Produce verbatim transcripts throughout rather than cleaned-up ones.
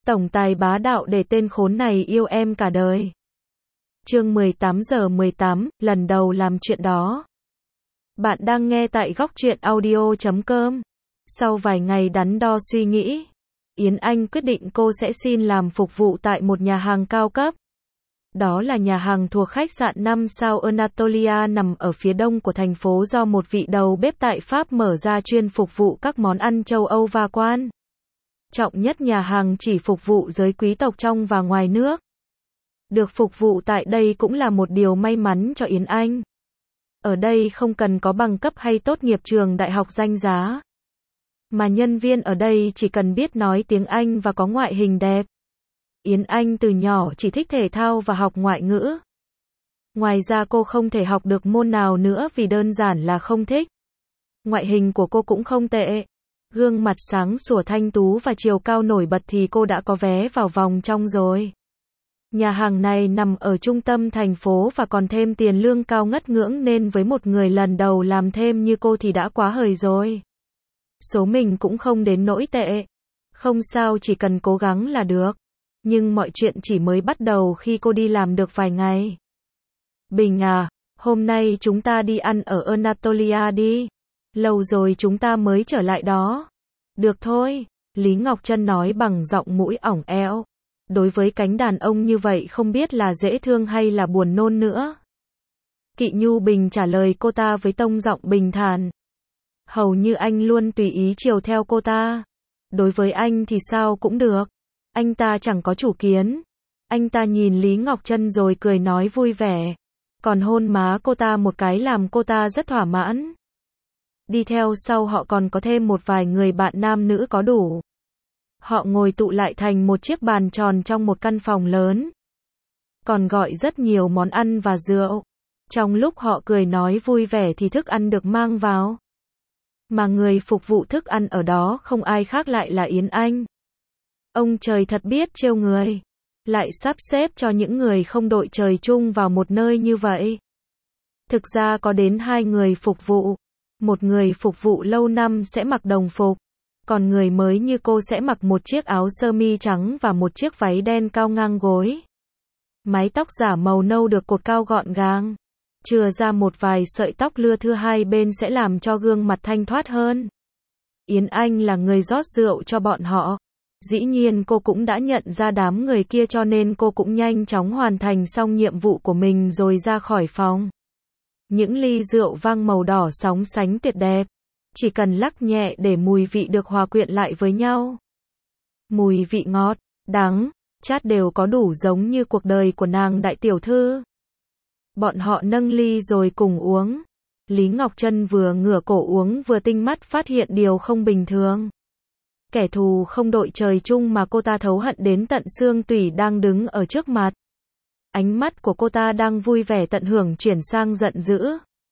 Tổng tài bá đạo để tên khốn này yêu em cả đời. Chương mười tám giờ mười tám, lần đầu làm chuyện đó. Bạn đang nghe tại góc truyện audio chấm com. Sau vài ngày đắn đo suy nghĩ, Yến Anh quyết định cô sẽ xin làm phục vụ tại một nhà hàng cao cấp. Đó là nhà hàng thuộc khách sạn năm sao Anatolia nằm ở phía đông của thành phố do một vị đầu bếp tại Pháp mở ra chuyên phục vụ các món ăn châu Âu và quan trọng nhất, nhà hàng chỉ phục vụ giới quý tộc trong và ngoài nước. Được phục vụ tại đây cũng là một điều may mắn cho Yến Anh. Ở đây không cần có bằng cấp hay tốt nghiệp trường đại học danh giá, mà nhân viên ở đây chỉ cần biết nói tiếng Anh và có ngoại hình đẹp. Yến Anh từ nhỏ chỉ thích thể thao và học ngoại ngữ. Ngoài ra cô không thể học được môn nào nữa vì đơn giản là không thích. Ngoại hình của cô cũng không tệ. Gương mặt sáng sủa thanh tú và chiều cao nổi bật thì cô đã có vé vào vòng trong rồi. Nhà hàng này nằm ở trung tâm thành phố và còn thêm tiền lương cao ngất ngưỡng nên với một người lần đầu làm thêm như cô thì đã quá hời rồi. Số mình cũng không đến nỗi tệ. Không sao, chỉ cần cố gắng là được. Nhưng mọi chuyện chỉ mới bắt đầu khi cô đi làm được vài ngày. Bình à, hôm nay chúng ta đi ăn ở Anatolia đi. Lâu rồi chúng ta mới trở lại đó. Được thôi, Lý Ngọc Trân nói bằng giọng mũi ỏng eo. Đối với cánh đàn ông như vậy không biết là dễ thương hay là buồn nôn nữa. Kỵ Nhu Bình trả lời cô ta với tông giọng bình thản. Hầu như anh luôn tùy ý chiều theo cô ta. Đối với anh thì sao cũng được. Anh ta chẳng có chủ kiến. Anh ta nhìn Lý Ngọc Trân rồi cười nói vui vẻ. Còn hôn má cô ta một cái làm cô ta rất thỏa mãn. Đi theo sau họ còn có thêm một vài người bạn nam nữ có đủ. Họ ngồi tụ lại thành một chiếc bàn tròn trong một căn phòng lớn. Còn gọi rất nhiều món ăn và rượu. Trong lúc họ cười nói vui vẻ thì thức ăn được mang vào. Mà người phục vụ thức ăn ở đó không ai khác lại là Yến Anh. Ông trời thật biết trêu người. Lại sắp xếp cho những người không đội trời chung vào một nơi như vậy. Thực ra có đến hai người phục vụ. Một người phục vụ lâu năm sẽ mặc đồng phục. Còn người mới như cô sẽ mặc một chiếc áo sơ mi trắng và một chiếc váy đen cao ngang gối. Mái tóc giả màu nâu được cột cao gọn gàng. Chừa ra một vài sợi tóc lưa thưa hai bên sẽ làm cho gương mặt thanh thoát hơn. Yến Anh là người rót rượu cho bọn họ. Dĩ nhiên cô cũng đã nhận ra đám người kia cho nên cô cũng nhanh chóng hoàn thành xong nhiệm vụ của mình rồi ra khỏi phòng. Những ly rượu vang màu đỏ sóng sánh tuyệt đẹp. Chỉ cần lắc nhẹ để mùi vị được hòa quyện lại với nhau. Mùi vị ngọt, đắng, chát đều có đủ giống như cuộc đời của nàng đại tiểu thư. Bọn họ nâng ly rồi cùng uống. Lý Ngọc Trân vừa ngửa cổ uống vừa tinh mắt phát hiện điều không bình thường. Kẻ thù không đội trời chung mà cô ta thấu hận đến tận xương tủy đang đứng ở trước mặt. Ánh mắt của cô ta đang vui vẻ tận hưởng chuyển sang giận dữ.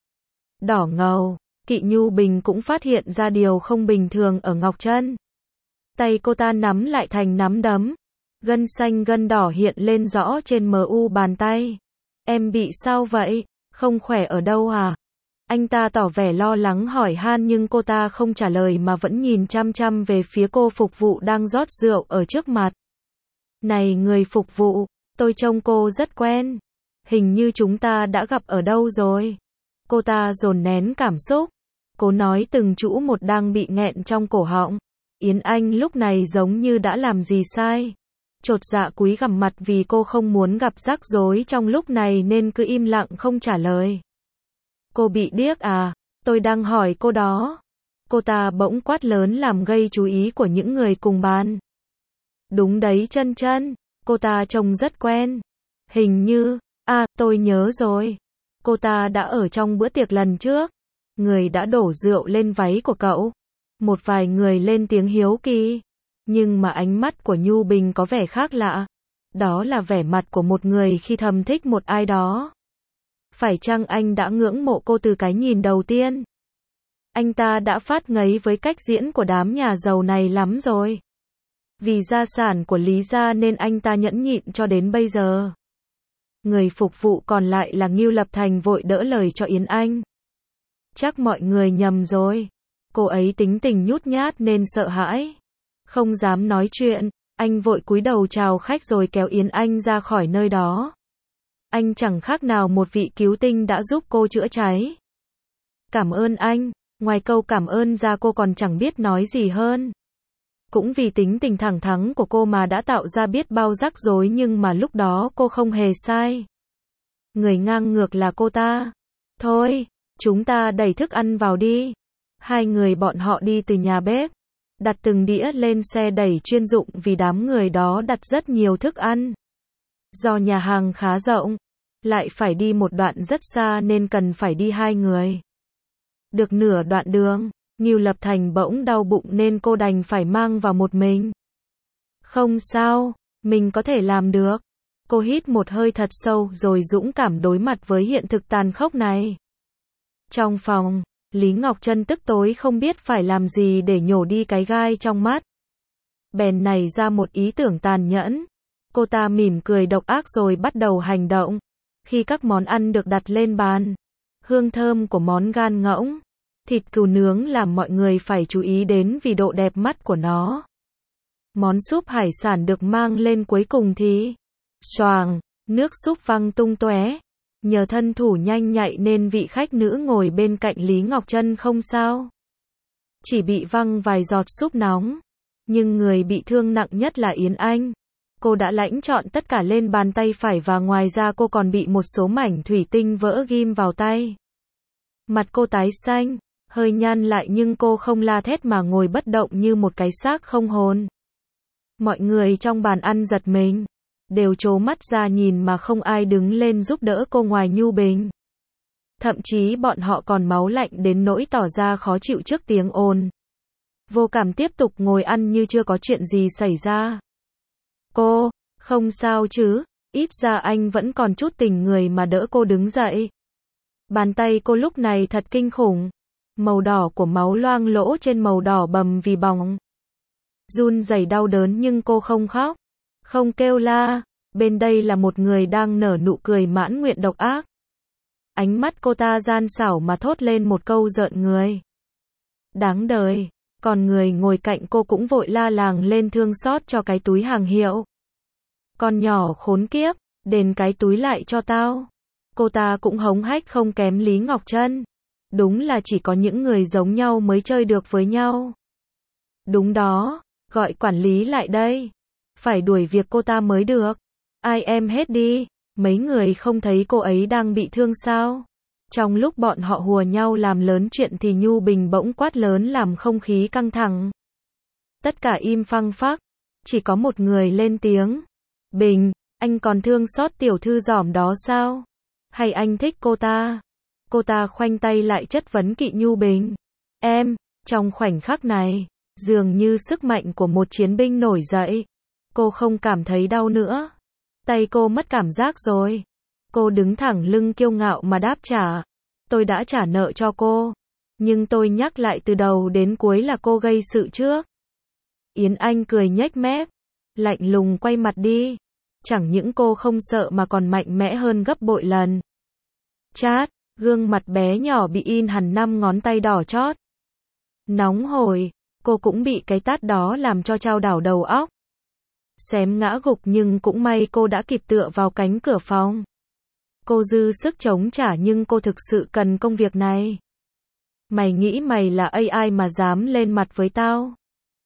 Đỏ ngầu, Kỵ Nhu Bình cũng phát hiện ra điều không bình thường ở Ngọc Trân. Tay cô ta nắm lại thành nắm đấm. Gân xanh gân đỏ hiện lên rõ trên mờ u bàn tay. Em bị sao vậy? Không khỏe ở đâu à? Anh ta tỏ vẻ lo lắng hỏi han nhưng cô ta không trả lời mà vẫn nhìn chăm chăm về phía cô phục vụ đang rót rượu ở trước mặt. Này người phục vụ, tôi trông cô rất quen. Hình như chúng ta đã gặp ở đâu rồi. Cô ta dồn nén cảm xúc. Cô nói từng chữ một đang bị nghẹn trong cổ họng. Yến Anh lúc này giống như đã làm gì sai. Chột dạ cúi gằm mặt vì cô không muốn gặp rắc rối trong lúc này nên cứ im lặng không trả lời. Cô bị điếc à? Tôi đang hỏi cô đó. Cô ta bỗng quát lớn làm gây chú ý của những người cùng bàn. Đúng đấy Trân Trân, cô ta trông rất quen. Hình như, à tôi nhớ rồi. Cô ta đã ở trong bữa tiệc lần trước. Người đã đổ rượu lên váy của cậu. Một vài người lên tiếng hiếu kỳ. Nhưng mà ánh mắt của Nhu Bình có vẻ khác lạ. Đó là vẻ mặt của một người khi thầm thích một ai đó. Phải chăng anh đã ngưỡng mộ cô từ cái nhìn đầu tiên? Anh ta đã phát ngấy với cách diễn của đám nhà giàu này lắm rồi. Vì gia sản của Lý gia nên anh ta nhẫn nhịn cho đến bây giờ. Người phục vụ còn lại là Ngưu Lập Thành vội đỡ lời cho Yến Anh. Chắc mọi người nhầm rồi. Cô ấy tính tình nhút nhát nên sợ hãi. Không dám nói chuyện. Anh vội cúi đầu chào khách rồi kéo Yến Anh ra khỏi nơi đó. Anh chẳng khác nào một vị cứu tinh đã giúp cô chữa cháy. Cảm ơn anh. Ngoài câu cảm ơn ra cô còn chẳng biết nói gì hơn. Cũng vì tính tình thẳng thắn của cô mà đã tạo ra biết bao rắc rối, nhưng mà lúc đó cô không hề sai. Người ngang ngược là cô ta. Thôi, chúng ta đẩy thức ăn vào đi. Hai người bọn họ đi từ nhà bếp, đặt từng đĩa lên xe đẩy chuyên dụng vì đám người đó đặt rất nhiều thức ăn. Do nhà hàng khá rộng, lại phải đi một đoạn rất xa nên cần phải đi hai người. Được nửa đoạn đường, Ngưu Lập Thành bỗng đau bụng nên cô đành phải mang vào một mình. Không sao, mình có thể làm được. Cô hít một hơi thật sâu rồi dũng cảm đối mặt với hiện thực tàn khốc này. Trong phòng, Lý Ngọc Trân tức tối không biết phải làm gì để nhổ đi cái gai trong mắt. Bèn nảy ra một ý tưởng tàn nhẫn. Cô ta mỉm cười độc ác rồi bắt đầu hành động. Khi các món ăn được đặt lên bàn, hương thơm của món gan ngỗng, thịt cừu nướng làm mọi người phải chú ý đến vì độ đẹp mắt của nó. Món súp hải sản được mang lên cuối cùng thì xoàng, nước súp văng tung tóe. Nhờ thân thủ nhanh nhạy nên vị khách nữ ngồi bên cạnh Lý Ngọc Trân không sao. Chỉ bị văng vài giọt súp nóng. Nhưng người bị thương nặng nhất là Yến Anh. Cô đã lãnh trọn tất cả lên bàn tay phải và ngoài ra cô còn bị một số mảnh thủy tinh vỡ ghim vào tay. Mặt cô tái xanh, hơi nhăn lại nhưng cô không la thét mà ngồi bất động như một cái xác không hồn. Mọi người trong bàn ăn giật mình, đều trố mắt ra nhìn mà không ai đứng lên giúp đỡ cô ngoài Nhu Bình. Thậm chí bọn họ còn máu lạnh đến nỗi tỏ ra khó chịu trước tiếng ồn. Vô Cảm tiếp tục ngồi ăn như chưa có chuyện gì xảy ra. Cô, không sao chứ, ít ra anh vẫn còn chút tình người mà đỡ cô đứng dậy. Bàn tay cô lúc này thật kinh khủng. Màu đỏ của máu loang lỗ trên màu đỏ bầm vì bỏng. Run rẩy đau đớn nhưng cô không khóc, không kêu la. Bên đây là một người đang nở nụ cười mãn nguyện độc ác. Ánh mắt cô ta gian xảo mà thốt lên một câu rợn người. Đáng đời. Còn người ngồi cạnh cô cũng vội la làng lên thương xót cho cái túi hàng hiệu. Con nhỏ khốn kiếp, đền cái túi lại cho tao. Cô ta cũng hống hách không kém Lý Ngọc Trân. Đúng là chỉ có những người giống nhau mới chơi được với nhau. Đúng đó, gọi quản lý lại đây. Phải đuổi việc cô ta mới được. Ai em hết đi, mấy người không thấy cô ấy đang bị thương sao? Trong lúc bọn họ hùa nhau làm lớn chuyện thì Nhu Bình bỗng quát lớn làm không khí căng thẳng. Tất cả im phăng phắc, chỉ có một người lên tiếng. Bình, anh còn thương xót tiểu thư giỏm đó sao? Hay anh thích cô ta? Cô ta khoanh tay lại chất vấn Kỵ Nhu Bình. Em, trong khoảnh khắc này, dường như sức mạnh của một chiến binh nổi dậy. Cô không cảm thấy đau nữa. Tay cô mất cảm giác rồi. Cô đứng thẳng lưng kiêu ngạo mà đáp trả. Tôi đã trả nợ cho cô. Nhưng tôi nhắc lại từ đầu đến cuối là cô gây sự trước. Yến Anh cười nhếch mép. Lạnh lùng quay mặt đi. Chẳng những cô không sợ mà còn mạnh mẽ hơn gấp bội lần. Chát, gương mặt bé nhỏ bị in hẳn năm ngón tay đỏ chót. Nóng hổi, cô cũng bị cái tát đó làm cho chao đảo đầu óc. Xém ngã gục nhưng cũng may cô đã kịp tựa vào cánh cửa phòng. Cô dư sức chống trả nhưng cô thực sự cần công việc này. Mày nghĩ mày là a i mà dám lên mặt với tao?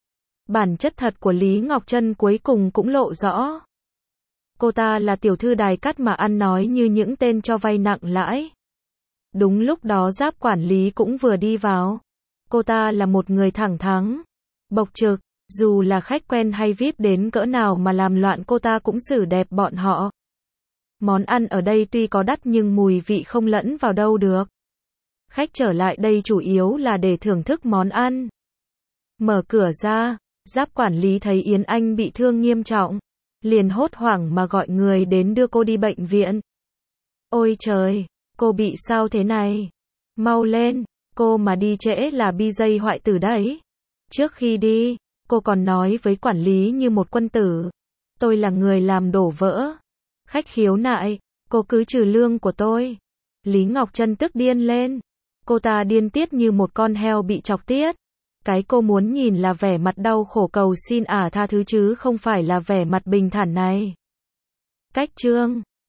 Bản chất thật của Lý Ngọc Trân cuối cùng cũng lộ rõ. Cô ta là tiểu thư đài cát mà ăn nói như những tên cho vay nặng lãi. Đúng lúc đó Giáp quản lý cũng vừa đi vào. Cô ta là một người thẳng thắn, bộc trực, dù là khách quen hay vi ai pi đến cỡ nào mà làm loạn cô ta cũng xử đẹp bọn họ. Món ăn ở đây tuy có đắt nhưng mùi vị không lẫn vào đâu được. Khách trở lại đây chủ yếu là để thưởng thức món ăn. Mở cửa ra, Giáp quản lý thấy Yến Anh bị thương nghiêm trọng, liền hốt hoảng mà gọi người đến đưa cô đi bệnh viện. Ôi trời, cô bị sao thế này? Mau lên, cô mà đi trễ là bi gi hoại tử đấy. Trước khi đi, cô còn nói với quản lý như một quân tử. Tôi là người làm đổ vỡ. Khách khiếu nại, cô cứ trừ lương của tôi. Lý Ngọc Trân tức điên lên. Cô ta điên tiết như một con heo bị chọc tiết. cái cô muốn nhìn là vẻ mặt đau khổ cầu xin ả tha thứ chứ không phải là vẻ mặt bình thản này. Cách chương